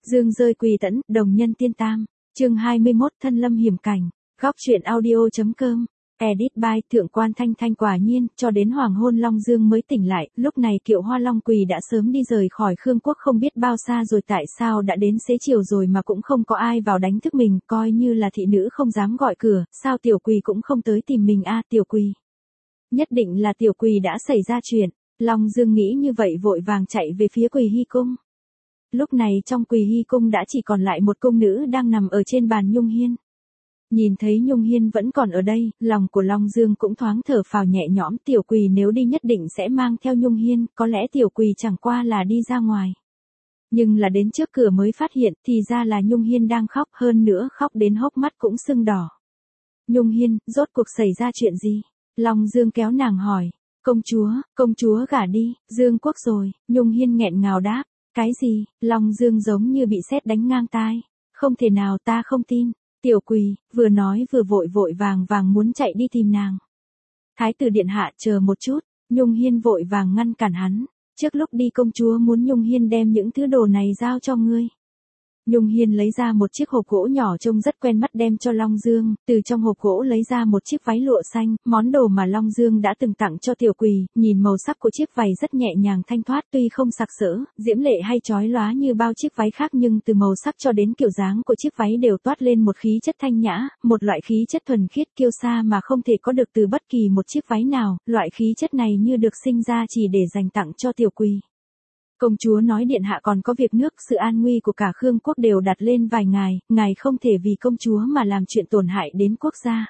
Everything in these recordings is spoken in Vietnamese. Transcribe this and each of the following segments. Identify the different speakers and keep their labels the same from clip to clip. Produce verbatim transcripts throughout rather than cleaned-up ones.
Speaker 1: Dương rơi quỳ tẫn, đồng nhân tiên tam. Chương hai mươi mốt thân lâm hiểm cảnh. Góc truyện audio.com. Edit by Thượng quan Thanh Thanh. Quả nhiên, cho đến hoàng hôn Long Dương mới tỉnh lại, lúc này Kiệu Hoa Long Quỳ đã sớm đi rời khỏi Khương Quốc không biết bao xa rồi, tại sao đã đến xế chiều rồi mà cũng không có ai vào đánh thức mình, coi như là thị nữ không dám gọi cửa, sao Tiểu Quỳ cũng không tới tìm mình a Tiểu Quỳ. Nhất định là Tiểu Quỳ đã xảy ra chuyện, Long Dương nghĩ như vậy vội vàng chạy về phía Quỳ Hy Cung. Lúc này trong Quỳ Hy Cung đã chỉ còn lại một cung nữ đang nằm ở trên bàn Nhung Hiên. Nhìn thấy Nhung Hiên vẫn còn ở đây, lòng của Long Dương cũng thoáng thở phào nhẹ nhõm. Tiểu Quỳ nếu đi nhất định sẽ mang theo Nhung Hiên, có lẽ Tiểu Quỳ chẳng qua là đi ra ngoài. Nhưng là đến trước cửa mới phát hiện, thì ra là Nhung Hiên đang khóc, hơn nữa khóc đến hốc mắt cũng sưng đỏ. Nhung Hiên, rốt cuộc xảy ra chuyện gì? Long Dương kéo nàng hỏi. Công chúa, công chúa gả đi, Dương Quốc rồi. Nhung Hiên nghẹn ngào đáp. Cái gì? Long Dương giống như bị sét đánh ngang tai. Không thể nào, ta không tin. Tiểu Quỳ, vừa nói vừa vội vội vàng vàng muốn chạy đi tìm nàng. Thái tử điện hạ, chờ một chút. Nhung Hiên vội vàng ngăn cản hắn. Trước lúc đi công chúa muốn Nhung Hiên đem những thứ đồ này giao cho ngươi. Nhung Hiên lấy ra một chiếc hộp gỗ nhỏ trông rất quen mắt đem cho Long Dương, từ trong hộp gỗ lấy ra một chiếc váy lụa xanh, món đồ mà Long Dương đã từng tặng cho Tiểu Quỳ, nhìn màu sắc của chiếc váy rất nhẹ nhàng thanh thoát, tuy không sặc sỡ, diễm lệ hay chói lóa như bao chiếc váy khác, nhưng từ màu sắc cho đến kiểu dáng của chiếc váy đều toát lên một khí chất thanh nhã, một loại khí chất thuần khiết kiêu sa mà không thể có được từ bất kỳ một chiếc váy nào, loại khí chất này như được sinh ra chỉ để dành tặng cho Tiểu Quỳ. Công chúa nói điện hạ còn có việc nước, sự an nguy của cả Khương Quốc đều đặt lên vài ngài, ngài không thể vì công chúa mà làm chuyện tổn hại đến quốc gia.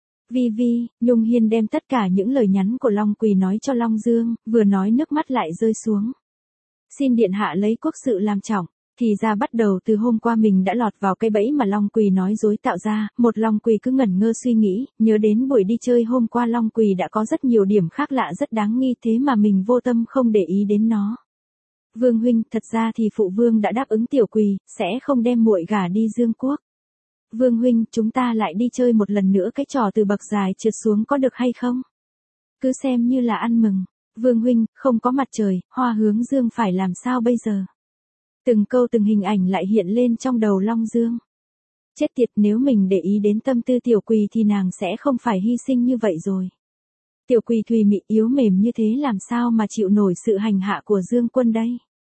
Speaker 1: Vi Vi, Nhung Hiên đem tất cả những lời nhắn của Long Quỳ nói cho Long Dương, vừa nói nước mắt lại rơi xuống. Xin điện hạ lấy quốc sự làm trọng, thì ra bắt đầu từ hôm qua mình đã lọt vào cái bẫy mà Long Quỳ nói dối tạo ra, một Long Quỳ cứ ngẩn ngơ suy nghĩ, nhớ đến buổi đi chơi hôm qua Long Quỳ đã có rất nhiều điểm khác lạ rất đáng nghi, thế mà mình vô tâm không để ý đến nó. Vương huynh, thật ra thì phụ vương đã đáp ứng Tiểu Quỳ, sẽ không đem muội gả đi Dương Quốc. Vương huynh, chúng ta lại đi chơi một lần nữa cái trò từ bậc dài trượt xuống có được hay không? Cứ xem như là ăn mừng. Vương huynh, không có mặt trời, hoa hướng dương phải làm sao bây giờ? Từng câu từng hình ảnh lại hiện lên trong đầu Long Dương. Chết tiệt, nếu mình để ý đến tâm tư Tiểu Quỳ thì nàng sẽ không phải hy sinh như vậy rồi. Tiểu Quỳ thùy mị yếu mềm như thế làm sao mà chịu nổi sự hành hạ của Dương Quân đây?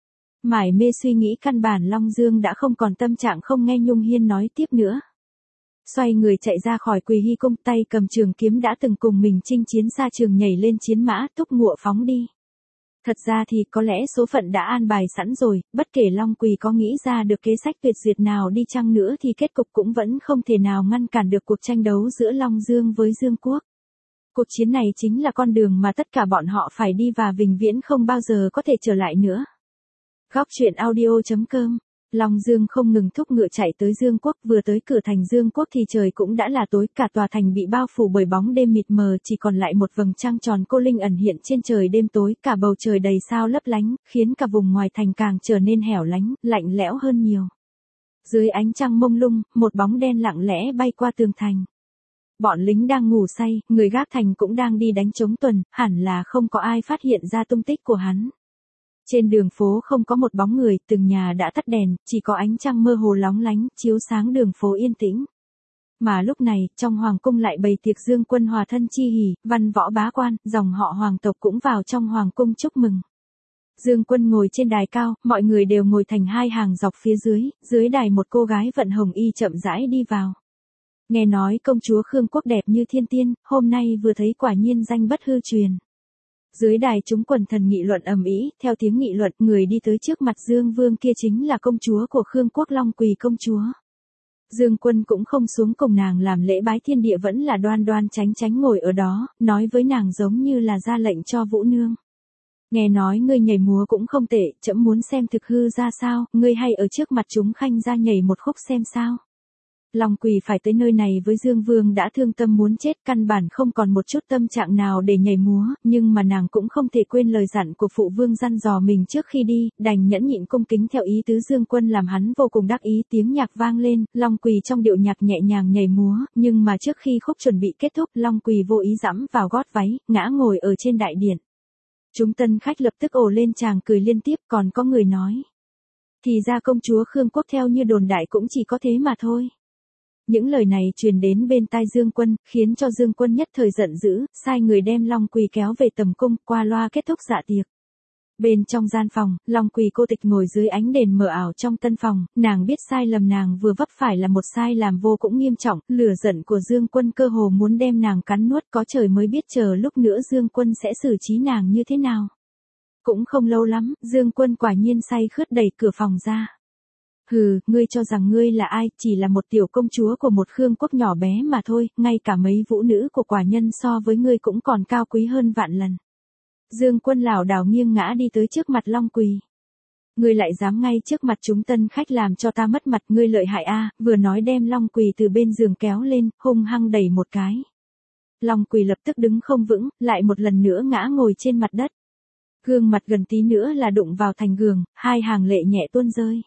Speaker 1: Mải mê suy nghĩ căn bản Long Dương đã không còn tâm trạng không nghe Nhung Hiên nói tiếp nữa. Xoay người chạy ra khỏi Quỳ Hy Cung, tay cầm trường kiếm đã từng cùng mình chinh chiến xa trường nhảy lên chiến mã túc ngựa phóng đi. Thật ra thì có lẽ số phận đã an bài sẵn rồi, bất kể Long Quỳ có nghĩ ra được kế sách tuyệt diệt nào đi chăng nữa thì kết cục cũng vẫn không thể nào ngăn cản được cuộc tranh đấu giữa Long Dương với Dương Quốc. Cuộc chiến này chính là con đường mà tất cả bọn họ phải đi và vĩnh viễn không bao giờ có thể trở lại nữa. Góc truyện audio.com. Long Dương không ngừng thúc ngựa chạy tới Dương Quốc, vừa tới cửa thành Dương Quốc thì trời cũng đã là tối, cả tòa thành bị bao phủ bởi bóng đêm mịt mờ, chỉ còn lại một vầng trăng tròn cô linh ẩn hiện trên trời đêm tối, cả bầu trời đầy sao lấp lánh, khiến cả vùng ngoài thành càng trở nên hẻo lánh, lạnh lẽo hơn nhiều. Dưới ánh trăng mông lung, một bóng đen lặng lẽ bay qua tường thành. Bọn lính đang ngủ say, người gác thành cũng đang đi đánh trống tuần, hẳn là không có ai phát hiện ra tung tích của hắn. Trên đường phố không có một bóng người, từng nhà đã tắt đèn, chỉ có ánh trăng mơ hồ lóng lánh, chiếu sáng đường phố yên tĩnh. Mà lúc này, trong hoàng cung lại bày tiệc Dương Quân hòa thân chi hỉ, văn võ bá quan, dòng họ hoàng tộc cũng vào trong hoàng cung chúc mừng. Dương Quân ngồi trên đài cao, mọi người đều ngồi thành hai hàng dọc phía dưới, dưới đài một cô gái vận hồng y chậm rãi đi vào. Nghe nói công chúa Khương Quốc đẹp như thiên tiên, hôm nay vừa thấy quả nhiên danh bất hư truyền. Dưới đài chúng quần thần nghị luận ầm ĩ, theo tiếng nghị luận, người đi tới trước mặt Dương Vương kia chính là công chúa của Khương Quốc Long Quỳ công chúa. Dương Quân cũng không xuống cùng nàng làm lễ bái thiên địa, vẫn là đoan đoan chánh chánh ngồi ở đó, nói với nàng giống như là ra lệnh cho Vũ Nương. Nghe nói ngươi nhảy múa cũng không tệ, trẫm muốn xem thực hư ra sao, ngươi hay ở trước mặt chúng khanh ra nhảy một khúc xem sao. Long Quỳ phải tới nơi này với Dương Vương đã thương tâm muốn chết, căn bản không còn một chút tâm trạng nào để nhảy múa, nhưng mà nàng cũng không thể quên lời dặn của phụ vương dặn dò mình trước khi đi, đành nhẫn nhịn cung kính theo ý tứ Dương Quân làm hắn vô cùng đắc ý. Tiếng nhạc vang lên, Long Quỳ trong điệu nhạc nhẹ nhàng nhảy múa, nhưng mà trước khi khúc chuẩn bị kết thúc, Long Quỳ vô ý giẫm vào gót váy, ngã ngồi ở trên đại điện. Chúng tân khách lập tức ồ lên tràng cười liên tiếp, còn có người nói: Thì ra công chúa Khương Quốc theo như đồn đại cũng chỉ có thế mà thôi. Những lời này truyền đến bên tai Dương Quân, khiến cho Dương Quân nhất thời giận dữ, sai người đem Long Quỳ kéo về tầm cung, qua loa kết thúc dạ tiệc. Bên trong gian phòng, Long Quỳ cô tịch ngồi dưới ánh đèn mờ ảo trong tân phòng, nàng biết sai lầm nàng vừa vấp phải là một sai làm vô cũng nghiêm trọng, lửa giận của Dương Quân cơ hồ muốn đem nàng cắn nuốt, có trời mới biết chờ lúc nữa Dương Quân sẽ xử trí nàng như thế nào. Cũng không lâu lắm, Dương Quân quả nhiên say khướt đẩy cửa phòng ra. Hừ, ngươi cho rằng ngươi là ai, chỉ là một tiểu công chúa của một Khương Quốc nhỏ bé mà thôi, ngay cả mấy vũ nữ của quả nhân so với ngươi cũng còn cao quý hơn vạn lần. Dương Quân lảo đảo nghiêng ngã đi tới trước mặt Long Quỳ. Ngươi lại dám ngay trước mặt chúng tân khách làm cho ta mất mặt, ngươi lợi hại a, vừa nói đem Long Quỳ từ bên giường kéo lên, hung hăng đẩy một cái. Long Quỳ lập tức đứng không vững, lại một lần nữa ngã ngồi trên mặt đất. Gương mặt gần tí nữa là đụng vào thành giường, hai hàng lệ nhẹ tuôn rơi.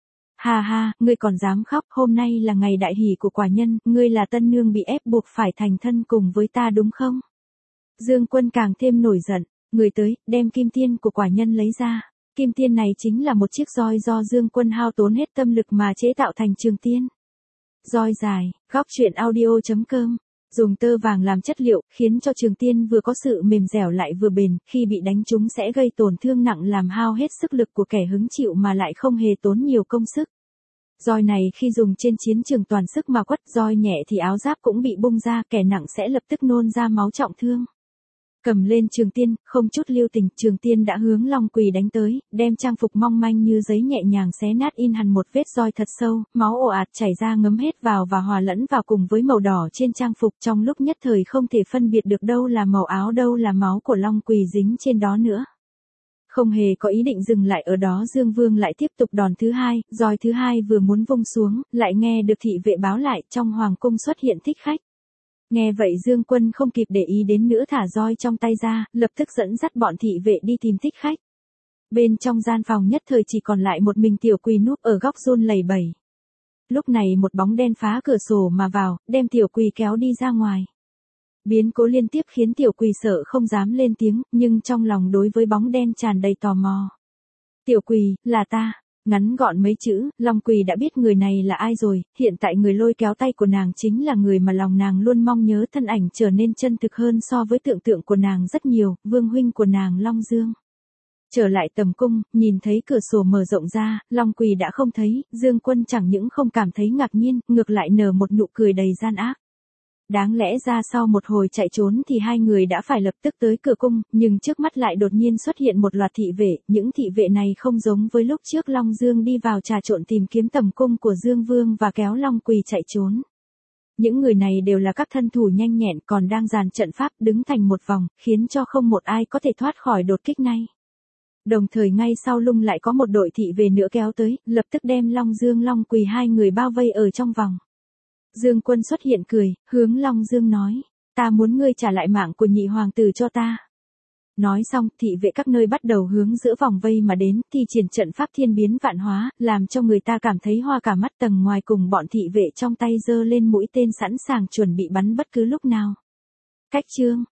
Speaker 1: Ha ha, ngươi còn dám khóc, hôm nay là ngày đại hỷ của quả nhân, ngươi là tân nương bị ép buộc phải thành thân cùng với ta đúng không? Dương Quân càng thêm nổi giận, người tới, đem kim tiên của quả nhân lấy ra. Kim tiên này chính là một chiếc roi do Dương Quân hao tốn hết tâm lực mà chế tạo thành trường tiên. Roi dài, góc truyện audio chấm com. Dùng tơ vàng làm chất liệu, khiến cho trường tiên vừa có sự mềm dẻo lại vừa bền, khi bị đánh trúng sẽ gây tổn thương nặng làm hao hết sức lực của kẻ hứng chịu mà lại không hề tốn nhiều công sức. Roi này khi dùng trên chiến trường toàn sức mà quất, roi nhẹ thì áo giáp cũng bị bung ra, kẻ nặng sẽ lập tức nôn ra máu trọng thương. Cầm lên trường tiên, không chút lưu tình, trường tiên đã hướng Long Quỳ đánh tới, đem trang phục mong manh như giấy nhẹ nhàng xé nát in hẳn một vết roi thật sâu, máu ồ ạt chảy ra ngấm hết vào và hòa lẫn vào cùng với màu đỏ trên trang phục, trong lúc nhất thời không thể phân biệt được đâu là màu áo đâu là máu của Long Quỳ dính trên đó nữa. Không hề có ý định dừng lại ở đó, Dương Vương lại tiếp tục đòn thứ hai, roi thứ hai vừa muốn vung xuống, lại nghe được thị vệ báo lại trong hoàng cung xuất hiện thích khách. Nghe vậy Dương Quân không kịp để ý đến nữa thả roi trong tay ra, lập tức dẫn dắt bọn thị vệ đi tìm thích khách. Bên trong gian phòng nhất thời chỉ còn lại một mình Tiểu Quỳ núp ở góc run lẩy bẩy. Lúc này một bóng đen phá cửa sổ mà vào, đem Tiểu Quỳ kéo đi ra ngoài. Biến cố liên tiếp khiến Tiểu Quỳ sợ không dám lên tiếng, nhưng trong lòng đối với bóng đen tràn đầy tò mò. Tiểu Quỳ, là ta. Ngắn gọn mấy chữ, Long Quỳ đã biết người này là ai rồi, hiện tại người lôi kéo tay của nàng chính là người mà lòng nàng luôn mong nhớ, thân ảnh trở nên chân thực hơn so với tưởng tượng của nàng rất nhiều, vương huynh của nàng Long Dương. Trở lại tầm cung, nhìn thấy cửa sổ mở rộng ra, Long Quỳ đã không thấy, Dương Quân chẳng những không cảm thấy ngạc nhiên, ngược lại nở một nụ cười đầy gian ác. Đáng lẽ ra sau một hồi chạy trốn thì hai người đã phải lập tức tới cửa cung, nhưng trước mắt lại đột nhiên xuất hiện một loạt thị vệ, những thị vệ này không giống với lúc trước Long Dương đi vào trà trộn tìm kiếm tầm cung của Dương Vương và kéo Long Quỳ chạy trốn. Những người này đều là các thân thủ nhanh nhẹn còn đang dàn trận pháp đứng thành một vòng, khiến cho không một ai có thể thoát khỏi đột kích này. Đồng thời ngay sau lưng lại có một đội thị vệ nữa kéo tới, lập tức đem Long Dương Long Quỳ hai người bao vây ở trong vòng. Dương Quân xuất hiện cười, hướng Long Dương nói, ta muốn ngươi trả lại mạng của nhị hoàng tử cho ta. Nói xong, thị vệ các nơi bắt đầu hướng giữa vòng vây mà đến, thi triển trận pháp thiên biến vạn hóa, làm cho người ta cảm thấy hoa cả mắt. Tầng ngoài cùng bọn thị vệ trong tay giơ lên mũi tên sẵn sàng chuẩn bị bắn bất cứ lúc nào. Cách chương